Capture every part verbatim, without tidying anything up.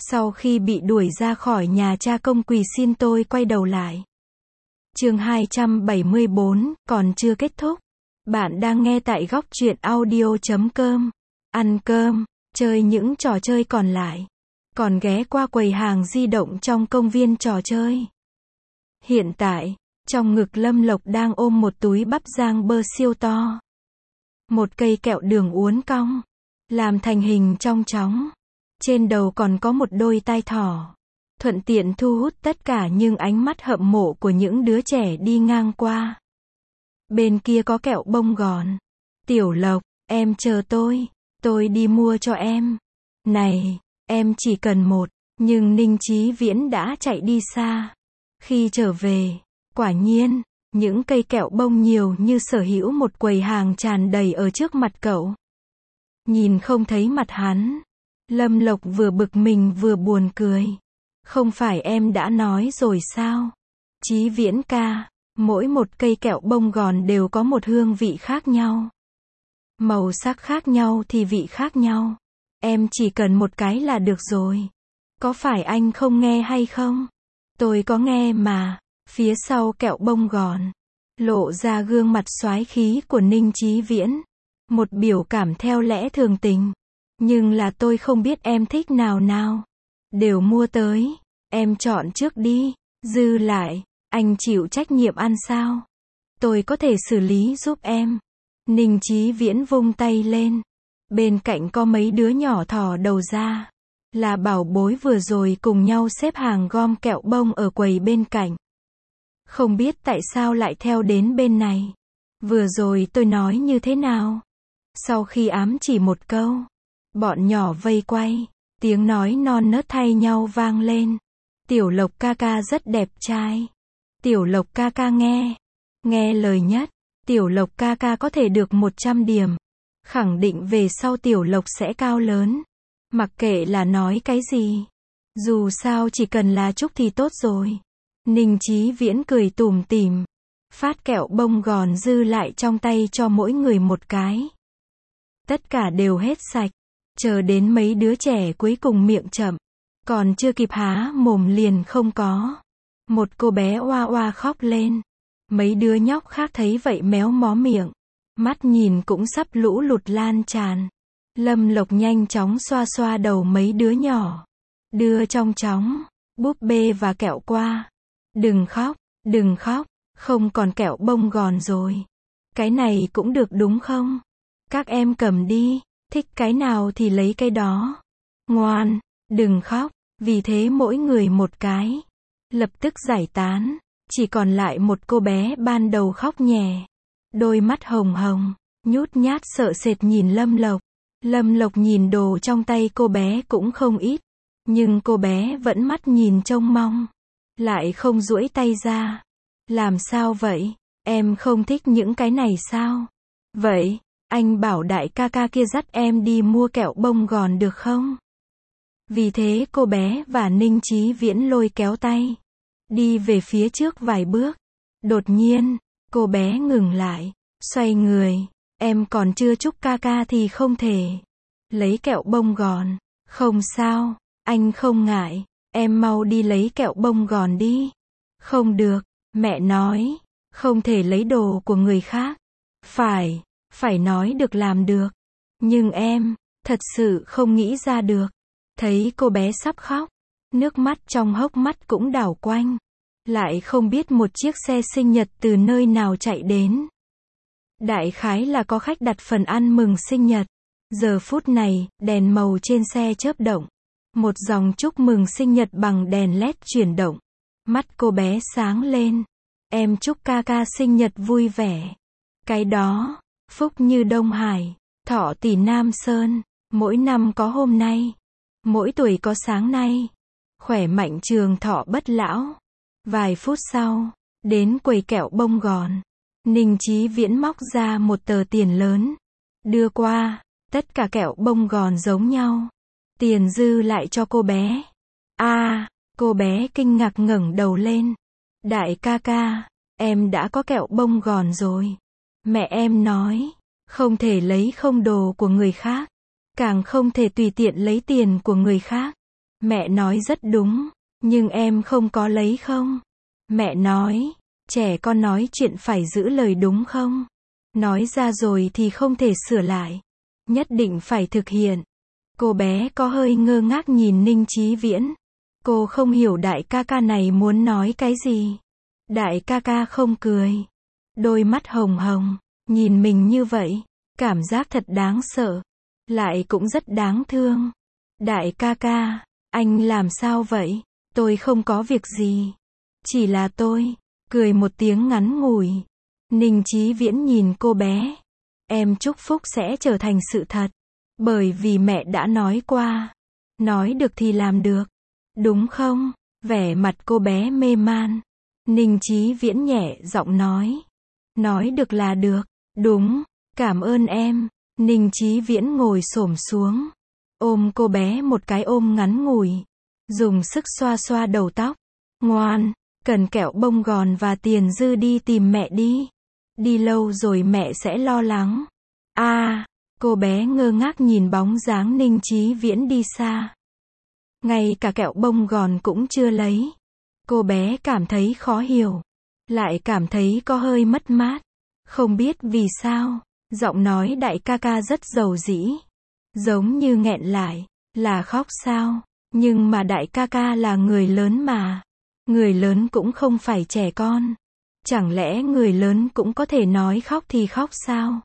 Sau khi bị đuổi ra khỏi nhà, cha công quỳ xin tôi quay đầu lại. Chương hai trăm bảy mươi bốn, còn chưa kết thúc. Bạn đang nghe tại góc truyện audio chấm com. Ăn cơm, chơi những trò chơi còn lại. Còn ghé qua quầy hàng di động trong công viên trò chơi. Hiện tại, trong ngực Lâm Lộc đang ôm một túi bắp rang bơ siêu to. Một cây kẹo đường uốn cong, làm thành hình trong chóng. Trên đầu còn có một đôi tai thỏ. Thuận tiện thu hút tất cả những ánh mắt hâm mộ của những đứa trẻ đi ngang qua. Bên kia có kẹo bông gòn. Tiểu Lộc, em chờ tôi, tôi đi mua cho em. Này, em chỉ cần một. Nhưng Ninh Chí Viễn đã chạy đi xa. Khi trở về, quả nhiên, những cây kẹo bông nhiều như sở hữu một quầy hàng tràn đầy ở trước mặt cậu. Nhìn không thấy mặt hắn, Lâm Lộc vừa bực mình vừa buồn cười. Không phải em đã nói rồi sao? Chí Viễn ca, mỗi một cây kẹo bông gòn đều có một hương vị khác nhau. Màu sắc khác nhau thì vị khác nhau. Em chỉ cần một cái là được rồi. Có phải anh không nghe hay không? Tôi có nghe mà. Phía sau kẹo bông gòn, lộ ra gương mặt soái khí của Ninh Chí Viễn. Một biểu cảm theo lẽ thường tình. Nhưng là tôi không biết em thích nào nào. Đều mua tới. Em chọn trước đi. Dư lại, anh chịu trách nhiệm ăn sao? Tôi có thể xử lý giúp em. Ninh Chí Viễn vung tay lên. Bên cạnh có mấy đứa nhỏ thò đầu ra. Là bảo bối vừa rồi cùng nhau xếp hàng gom kẹo bông ở quầy bên cạnh. Không biết tại sao lại theo đến bên này. Vừa rồi tôi nói như thế nào? Sau khi ám chỉ một câu, bọn nhỏ vây quay, tiếng nói non nớt thay nhau vang lên. Tiểu Lộc ca ca rất đẹp trai. Tiểu Lộc ca ca nghe. Nghe lời nhất. Tiểu Lộc ca ca có thể được một trăm điểm. Khẳng định về sau Tiểu Lộc sẽ cao lớn. Mặc kệ là nói cái gì. Dù sao chỉ cần là chúc thì tốt rồi. Ninh Chí Viễn cười tủm tỉm. Phát kẹo bông gòn dư lại trong tay cho mỗi người một cái. Tất cả đều hết sạch. Chờ đến mấy đứa trẻ cuối cùng miệng chậm. Còn chưa kịp há mồm liền không có. Một cô bé oa oa khóc lên. Mấy đứa nhóc khác thấy vậy méo mó miệng. Mắt nhìn cũng sắp lũ lụt lan tràn. Lâm Lộc nhanh chóng xoa xoa đầu mấy đứa nhỏ. Đưa trong chóng, búp bê và kẹo qua. Đừng khóc, đừng khóc, không còn kẹo bông gòn rồi. Cái này cũng được đúng không? Các em cầm đi, thích cái nào thì lấy cái đó. Ngoan, đừng khóc, vì thế mỗi người một cái. Lập tức giải tán, chỉ còn lại một cô bé ban đầu khóc nhè. Đôi mắt hồng hồng, nhút nhát sợ sệt nhìn Lâm Lộc. Lâm Lộc nhìn đồ trong tay cô bé cũng không ít. Nhưng cô bé vẫn mắt nhìn trông mong. Lại không duỗi tay ra. Làm sao vậy? Em không thích những cái này sao? Vậy, anh bảo đại ca ca kia dắt em đi mua kẹo bông gòn được không? Vì thế cô bé và Ninh Chí Viễn lôi kéo tay. Đi về phía trước vài bước. Đột nhiên, cô bé ngừng lại. Xoay người. Em còn chưa chúc ca ca thì không thể. Lấy kẹo bông gòn. Không sao, anh không ngại. Em mau đi lấy kẹo bông gòn đi. Không được, mẹ nói. Không thể lấy đồ của người khác. Phải, phải nói được làm được. Nhưng em, thật sự không nghĩ ra được. Thấy cô bé sắp khóc. Nước mắt trong hốc mắt cũng đảo quanh. Lại không biết một chiếc xe sinh nhật từ nơi nào chạy đến. Đại khái là có khách đặt phần ăn mừng sinh nhật. Giờ phút này, đèn màu trên xe chớp động. Một dòng chúc mừng sinh nhật bằng đèn led chuyển động. Mắt cô bé sáng lên. Em chúc ca ca sinh nhật vui vẻ. Cái đó, phúc như Đông Hải, thọ tỷ Nam Sơn. Mỗi năm có hôm nay. Mỗi tuổi có sáng nay. Khỏe mạnh trường thọ bất lão. Vài phút sau, đến quầy kẹo bông gòn. Ninh Chí Viễn móc ra một tờ tiền lớn. Đưa qua, tất cả kẹo bông gòn giống nhau. Tiền dư lại cho cô bé. A, à, cô bé kinh ngạc ngẩng đầu lên. Đại ca ca, em đã có kẹo bông gòn rồi. Mẹ em nói, không thể lấy không đồ của người khác. Càng không thể tùy tiện lấy tiền của người khác. Mẹ nói rất đúng, nhưng em không có lấy không? Mẹ nói, trẻ con nói chuyện phải giữ lời đúng không? Nói ra rồi thì không thể sửa lại. Nhất định phải thực hiện. Cô bé có hơi ngơ ngác nhìn Ninh Chí Viễn. Cô không hiểu đại ca ca này muốn nói cái gì. Đại ca ca không cười. Đôi mắt hồng hồng, nhìn mình như vậy. Cảm giác thật đáng sợ. Lại cũng rất đáng thương. Đại ca ca, anh làm sao vậy? Tôi không có việc gì. Chỉ là tôi, cười một tiếng ngắn ngủi. Ninh Chí Viễn nhìn cô bé. Em chúc phúc sẽ trở thành sự thật. Bởi vì mẹ đã nói qua. Nói được thì làm được. Đúng không? Vẻ mặt cô bé mê man. Ninh Chí Viễn nhẹ giọng nói. Nói được là được. Đúng, cảm ơn em. Ninh Chí Viễn ngồi xổm xuống. Ôm cô bé một cái ôm ngắn ngủi. Dùng sức xoa xoa đầu tóc. Ngoan, cần kẹo bông gòn và tiền dư đi tìm mẹ đi. Đi lâu rồi mẹ sẽ lo lắng. A, à, cô bé ngơ ngác nhìn bóng dáng Ninh Chí Viễn đi xa. Ngay cả kẹo bông gòn cũng chưa lấy. Cô bé cảm thấy khó hiểu. Lại cảm thấy có hơi mất mát. Không biết vì sao, giọng nói đại ca ca rất dầu dĩ. Giống như nghẹn lại, là khóc sao? Nhưng mà đại ca ca là người lớn mà. Người lớn cũng không phải trẻ con. Chẳng lẽ người lớn cũng có thể nói khóc thì khóc sao?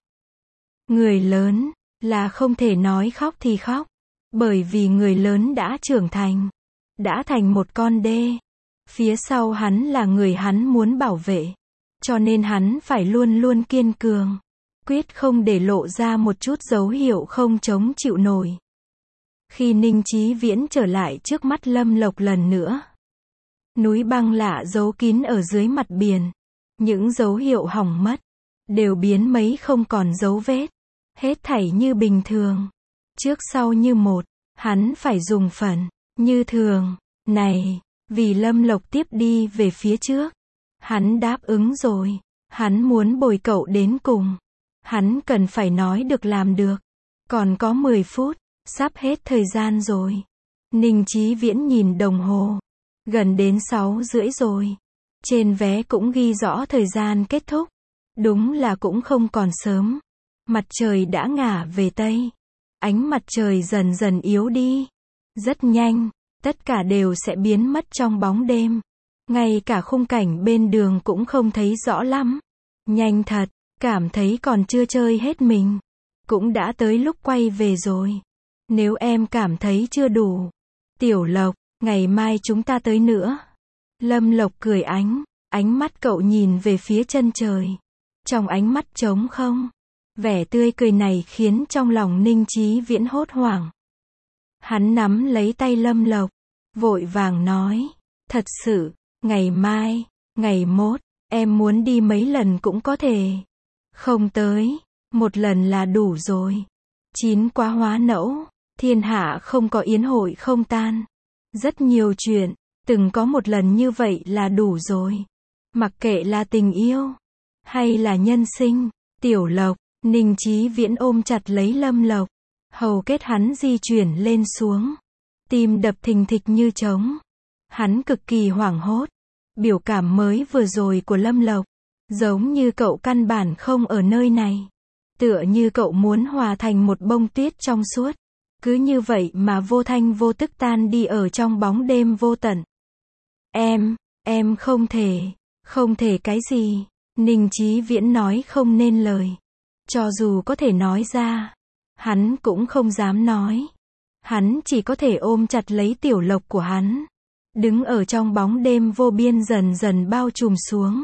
Người lớn, là không thể nói khóc thì khóc. Bởi vì người lớn đã trưởng thành. Đã thành một con đê. Phía sau hắn là người hắn muốn bảo vệ. Cho nên hắn phải luôn luôn kiên cường. Quyết không để lộ ra một chút dấu hiệu không chống chịu nổi. Khi Ninh Chí Viễn trở lại trước mắt Lâm Lộc lần nữa. Núi băng lạ giấu kín ở dưới mặt biển. Những dấu hiệu hỏng mất. Đều biến mấy không còn dấu vết. Hết thảy như bình thường. Trước sau như một. Hắn phải dùng phần. Như thường. Này. Vì Lâm Lộc tiếp đi về phía trước. Hắn đáp ứng rồi. Hắn muốn bồi cậu đến cùng. Hắn cần phải nói được làm được. Còn có mười phút. Sắp hết thời gian rồi. Ninh Chí Viễn nhìn đồng hồ. Gần đến sáu rưỡi rồi. Trên vé cũng ghi rõ thời gian kết thúc. Đúng là cũng không còn sớm. Mặt trời đã ngả về Tây. Ánh mặt trời dần dần yếu đi. Rất nhanh. Tất cả đều sẽ biến mất trong bóng đêm. Ngay cả khung cảnh bên đường cũng không thấy rõ lắm. Nhanh thật. Cảm thấy còn chưa chơi hết mình. Cũng đã tới lúc quay về rồi. Nếu em cảm thấy chưa đủ. Tiểu Lộc, ngày mai chúng ta tới nữa. Lâm Lộc cười ánh. Ánh mắt cậu nhìn về phía chân trời. Trong ánh mắt trống không. Vẻ tươi cười này khiến trong lòng Ninh Chí Viễn hốt hoảng. Hắn nắm lấy tay Lâm Lộc. Vội vàng nói. Thật sự, ngày mai, ngày mốt, em muốn đi mấy lần cũng có thể. Không tới, một lần là đủ rồi. Chín quá hóa nẫu, thiên hạ không có yến hội không tan. Rất nhiều chuyện, từng có một lần như vậy là đủ rồi. Mặc kệ là tình yêu, hay là nhân sinh, Tiểu Lộc, Ninh Chí Viễn ôm chặt lấy Lâm Lộc. Hầu kết hắn di chuyển lên xuống. Tim đập thình thịch như trống. Hắn cực kỳ hoảng hốt. Biểu cảm mới vừa rồi của Lâm Lộc. Giống như cậu căn bản không ở nơi này. Tựa như cậu muốn hòa thành một bông tuyết trong suốt. Cứ như vậy mà vô thanh vô tức tan đi ở trong bóng đêm vô tận. Em, em không thể, không thể cái gì. Ninh Chí Viễn nói không nên lời. Cho dù có thể nói ra, hắn cũng không dám nói. Hắn chỉ có thể ôm chặt lấy Tiểu Lộc của hắn. Đứng ở trong bóng đêm vô biên dần dần bao trùm xuống.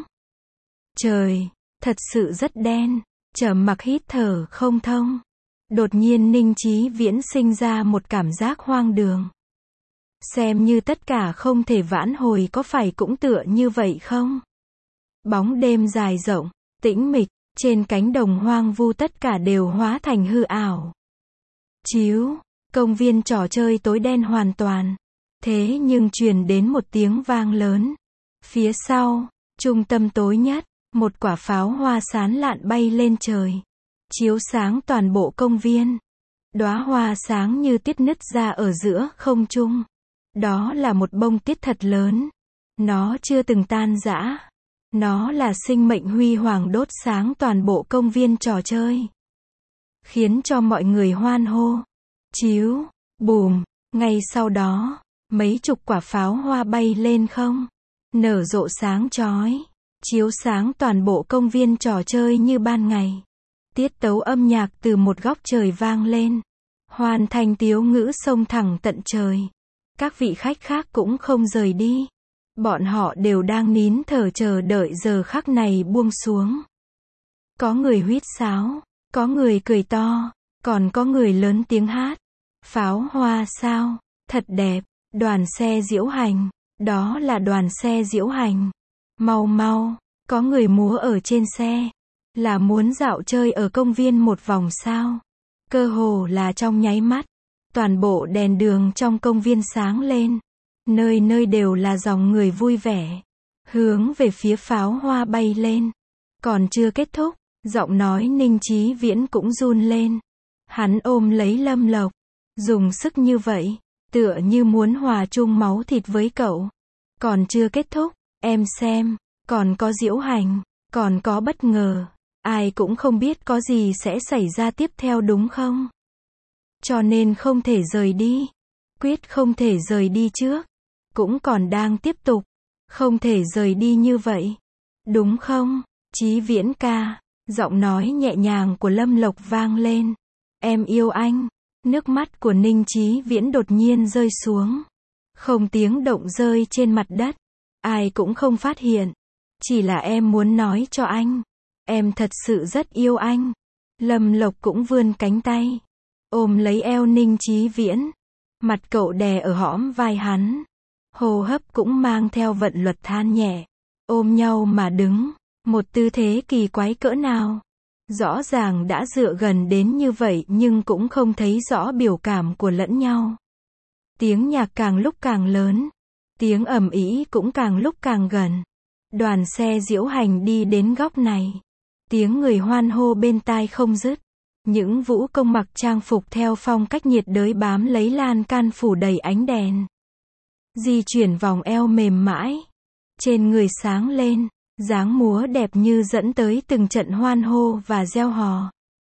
Trời, thật sự rất đen. Trầm mặc hít thở không thông. Đột nhiên Ninh Chí Viễn sinh ra một cảm giác hoang đường. Xem như tất cả không thể vãn hồi có phải cũng tựa như vậy không? Bóng đêm dài rộng, tĩnh mịch, trên cánh đồng hoang vu tất cả đều hóa thành hư ảo. Chiếu, công viên trò chơi tối đen hoàn toàn. Thế nhưng truyền đến một tiếng vang lớn. Phía sau, trung tâm tối nhất, một quả pháo hoa sáng lạn bay lên trời. Chiếu sáng toàn bộ công viên. Đóa hoa sáng như tiết nứt ra ở giữa không trung. Đó là một bông tuyết thật lớn. Nó chưa từng tan rã. Nó là sinh mệnh huy hoàng đốt sáng toàn bộ công viên trò chơi. Khiến cho mọi người hoan hô. Chíu, bùm, ngay sau đó, mấy chục quả pháo hoa bay lên không. Nở rộ sáng chói. Chiếu sáng toàn bộ công viên trò chơi như ban ngày. Tiết tấu âm nhạc từ một góc trời vang lên. Hoàn thành tiếu ngữ xông thẳng tận trời. Các vị khách khác cũng không rời đi. Bọn họ đều đang nín thở chờ đợi giờ khắc này buông xuống. Có người huýt sáo, có người cười to, còn có người lớn tiếng hát. Pháo hoa sao? Thật đẹp. Đoàn xe diễu hành. Đó là đoàn xe diễu hành. Mau mau, có người múa ở trên xe. Là muốn dạo chơi ở công viên một vòng sao? Cơ hồ là trong nháy mắt. Toàn bộ đèn đường trong công viên sáng lên. Nơi nơi đều là dòng người vui vẻ. Hướng về phía pháo hoa bay lên. Còn chưa kết thúc, giọng nói Ninh Chí Viễn cũng run lên. Hắn ôm lấy Lâm Lộc. Dùng sức như vậy, tựa như muốn hòa chung máu thịt với cậu. Còn chưa kết thúc, em xem, còn có diễu hành, còn có bất ngờ. Ai cũng không biết có gì sẽ xảy ra tiếp theo đúng không? Cho nên không thể rời đi. Quyết không thể rời đi trước. Cũng còn đang tiếp tục. Không thể rời đi như vậy. Đúng không? Chí Viễn ca. Giọng nói nhẹ nhàng của Lâm Lộc vang lên. Em yêu anh. Nước mắt của Ninh Chí Viễn đột nhiên rơi xuống. Không tiếng động rơi trên mặt đất. Ai cũng không phát hiện. Chỉ là em muốn nói cho anh. Em thật sự rất yêu anh. Lâm Lộc cũng vươn cánh tay. Ôm lấy eo Ninh Chí Viễn. Mặt cậu đè ở hõm vai hắn. Hô hấp cũng mang theo vận luật than nhẹ. Ôm nhau mà đứng. Một tư thế kỳ quái cỡ nào. Rõ ràng đã dựa gần đến như vậy nhưng cũng không thấy rõ biểu cảm của lẫn nhau. Tiếng nhạc càng lúc càng lớn. Tiếng ầm ĩ cũng càng lúc càng gần. Đoàn xe diễu hành đi đến góc này. Tiếng người hoan hô bên tai không dứt. Những vũ công mặc trang phục theo phong cách nhiệt đới bám lấy lan can phủ đầy ánh đèn. Di chuyển vòng eo mềm mãi. Trên người sáng lên. Dáng múa đẹp như dẫn tới từng trận hoan hô và reo hò.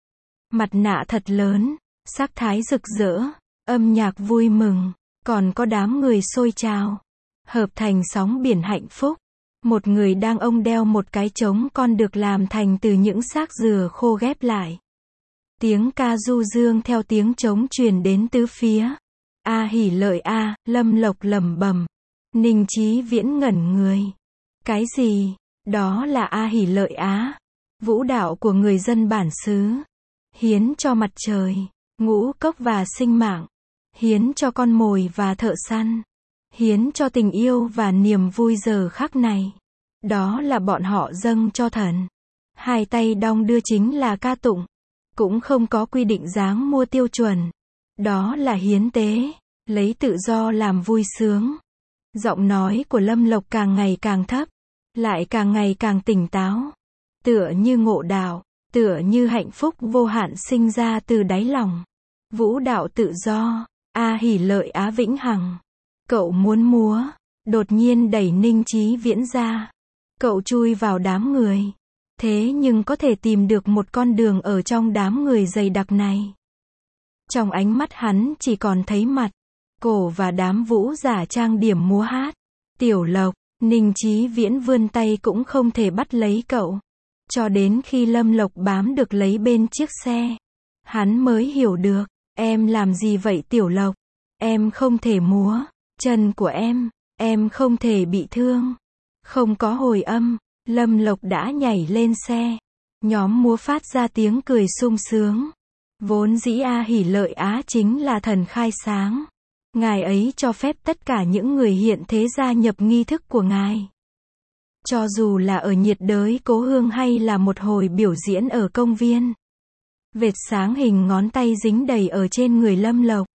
Mặt nạ thật lớn. Sắc thái rực rỡ. Âm nhạc vui mừng. Còn có đám người xôi trào. Hợp thành sóng biển hạnh phúc. Một người đang ông đeo một cái trống con được làm thành từ những xác dừa khô ghép lại. Tiếng ca du dương theo tiếng trống truyền đến tứ phía. A hỉ lợi a, Lâm Lộc lẩm bẩm. Ninh Chí Viễn ngẩn người. Cái gì? Đó là A hỉ lợi á. Vũ đạo của người dân bản xứ. Hiến cho mặt trời, ngũ cốc và sinh mạng. Hiến cho con mồi và thợ săn. Hiến cho tình yêu và niềm vui giờ khắc này. Đó là bọn họ dâng cho thần. Hai tay đong đưa chính là ca tụng. Cũng không có quy định dáng mua tiêu chuẩn. Đó là hiến tế. Lấy tự do làm vui sướng. Giọng nói của Lâm Lộc càng ngày càng thấp. Lại càng ngày càng tỉnh táo. Tựa như ngộ đạo. Tựa như hạnh phúc vô hạn sinh ra từ đáy lòng. Vũ đạo tự do. A hỉ lợi á vĩnh hằng. Cậu muốn múa. Đột nhiên đẩy Ninh Chí Viễn ra. Cậu chui vào đám người. Thế nhưng có thể tìm được một con đường ở trong đám người dày đặc này. Trong ánh mắt hắn chỉ còn thấy mặt, cổ và đám vũ giả trang điểm múa hát. Tiểu Lộc, Ninh Chí Viễn vươn tay cũng không thể bắt lấy cậu. Cho đến khi Lâm Lộc bám được lấy bên chiếc xe. Hắn mới hiểu được, em làm gì vậy Tiểu Lộc? Em không thể múa, chân của em, em không thể bị thương. Không có hồi âm, Lâm Lộc đã nhảy lên xe. Nhóm múa phát ra tiếng cười sung sướng. Vốn dĩ A hỉ lợi á chính là thần khai sáng. Ngài ấy cho phép tất cả những người hiện thế gia nhập nghi thức của ngài. Cho dù là ở nhiệt đới cố hương hay là một hồi biểu diễn ở công viên. Vệt sáng hình ngón tay dính đầy ở trên người Lâm Lộc.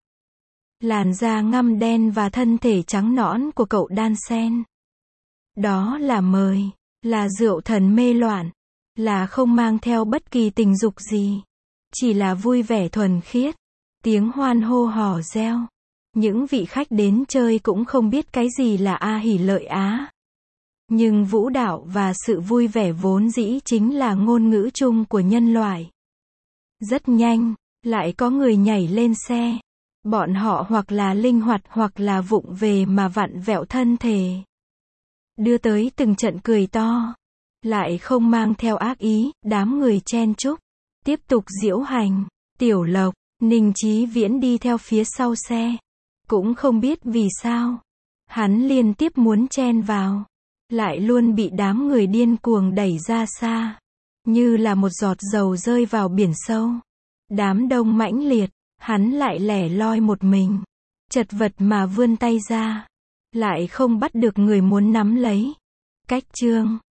Làn da ngăm đen và thân thể trắng nõn của cậu đan xen. Đó là mời, là rượu thần mê loạn, là không mang theo bất kỳ tình dục gì. Chỉ là vui vẻ thuần khiết. Tiếng hoan hô hò reo. Những vị khách đến chơi cũng không biết cái gì là A Hỷ Lợi Á. Nhưng vũ đạo và sự vui vẻ vốn dĩ chính là ngôn ngữ chung của nhân loại. Rất nhanh, lại có người nhảy lên xe. Bọn họ hoặc là linh hoạt hoặc là vụng về mà vặn vẹo thân thể. Đưa tới từng trận cười to. Lại không mang theo ác ý, đám người chen chúc. Tiếp tục diễu hành. Tiểu Lộc, Ninh Chí Viễn đi theo phía sau xe. Cũng không biết vì sao. Hắn liên tiếp muốn chen vào. Lại luôn bị đám người điên cuồng đẩy ra xa. Như là một giọt dầu rơi vào biển sâu. Đám đông mãnh liệt. Hắn lại lẻ loi một mình. Chật vật mà vươn tay ra. Lại không bắt được người muốn nắm lấy. Cách chương